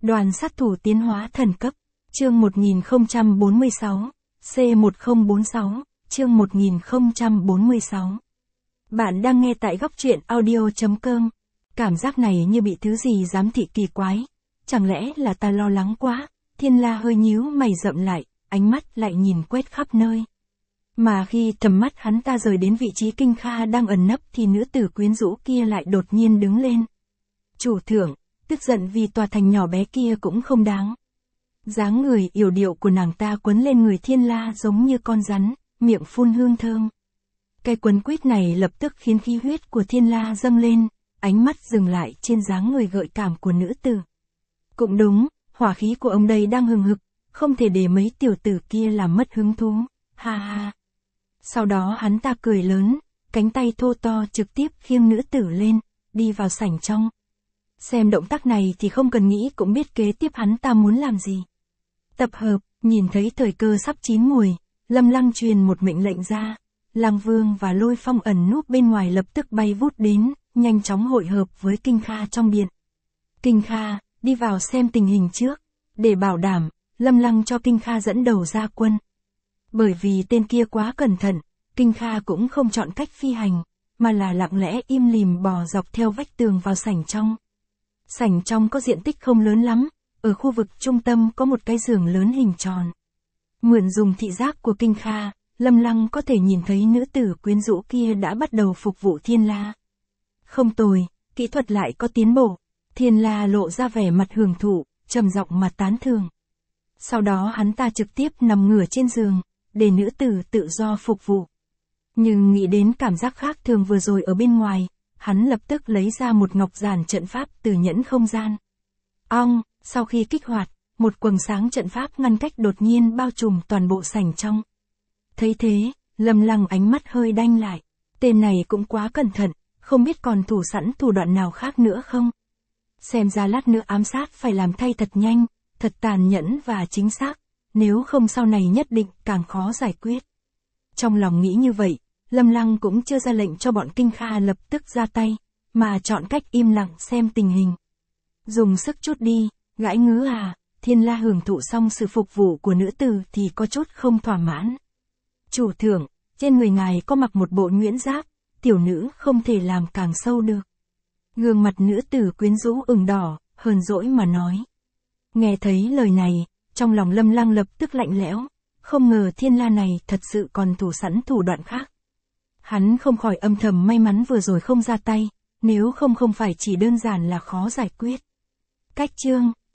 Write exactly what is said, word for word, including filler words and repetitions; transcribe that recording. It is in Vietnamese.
Đoàn sát thủ tiến hóa thần cấp, chương một nghìn không trăm bốn mươi sáu, C một không bốn sáu, chương một nghìn không trăm bốn mươi sáu. Bạn đang nghe tại góc truyện audio chấm com. Cảm giác này như bị thứ gì giám thị kỳ quái. Chẳng lẽ là ta lo lắng quá? Thiên La hơi nhíu mày rậm lại, ánh mắt lại nhìn quét khắp nơi. Mà khi tầm mắt hắn ta rời đến vị trí Kinh Kha đang ẩn nấp thì nữ tử quyến rũ kia lại đột nhiên đứng lên. Chủ thượng, tức giận vì tòa thành nhỏ bé kia cũng không đáng. Dáng người yểu điệu của nàng ta quấn lên người Thiên La giống như con rắn, miệng phun hương thơm. Cái quấn quýt này lập tức khiến khí huyết của Thiên La dâng lên, ánh mắt dừng lại trên dáng người gợi cảm của nữ tử. Cũng đúng, hỏa khí của ông đây đang hừng hực, không thể để mấy tiểu tử kia làm mất hứng thú, ha ha. Sau đó hắn ta cười lớn, cánh tay thô to trực tiếp khiêng nữ tử lên, đi vào sảnh trong. Xem động tác này thì không cần nghĩ cũng biết kế tiếp hắn ta muốn làm gì. Tập hợp, nhìn thấy thời cơ sắp chín mùi, Lâm Lăng truyền một mệnh lệnh ra. Lăng Vương và Lôi Phong ẩn núp bên ngoài lập tức bay vút đến, nhanh chóng hội hợp với Kinh Kha trong điện. Kinh Kha, đi vào xem tình hình trước. Để bảo đảm, Lâm Lăng cho Kinh Kha dẫn đầu ra quân. Bởi vì tên kia quá cẩn thận, Kinh Kha cũng không chọn cách phi hành, mà là lặng lẽ im lìm bò dọc theo vách tường vào sảnh trong. Sảnh trong có diện tích không lớn lắm, ở khu vực trung tâm có một cái giường lớn hình tròn. Mượn dùng thị giác của Kinh Kha, Lâm Lăng có thể nhìn thấy nữ tử quyến rũ kia đã bắt đầu phục vụ Thiên La. Không tồi, kỹ thuật lại có tiến bộ. Thiên La lộ ra vẻ mặt hưởng thụ, trầm giọng mà tán thưởng. Sau đó hắn ta trực tiếp nằm ngửa trên giường, để nữ tử tự do phục vụ. Nhưng nghĩ đến cảm giác khác thường vừa rồi ở bên ngoài, hắn lập tức lấy ra một ngọc giản trận pháp từ nhẫn không gian. Ong, sau khi kích hoạt, một quầng sáng trận pháp ngăn cách đột nhiên bao trùm toàn bộ sảnh trong. Thấy thế, Lâm Lăng ánh mắt hơi đanh lại. Tên này cũng quá cẩn thận, không biết còn thủ sẵn thủ đoạn nào khác nữa không? Xem ra lát nữa ám sát phải làm thay thật nhanh, thật tàn nhẫn và chính xác, nếu không sau này nhất định càng khó giải quyết. Trong lòng nghĩ như vậy, Lâm Lăng cũng chưa ra lệnh cho bọn Kinh Kha lập tức ra tay, mà chọn cách im lặng xem tình hình. Dùng sức chút đi, gãi ngứa à, Thiên La hưởng thụ xong sự phục vụ của nữ tử thì có chút không thỏa mãn. Chủ thượng, trên người ngài có mặc một bộ nhuyễn giáp, tiểu nữ không thể làm càng sâu được. Gương mặt nữ tử quyến rũ ửng đỏ, hờn dỗi mà nói. Nghe thấy lời này, trong lòng Lâm Lăng lập tức lạnh lẽo, không ngờ Thiên La này thật sự còn thủ sẵn thủ đoạn khác. Hắn không khỏi âm thầm may mắn vừa rồi không ra tay, nếu không không phải chỉ đơn giản là khó giải quyết. Cách chương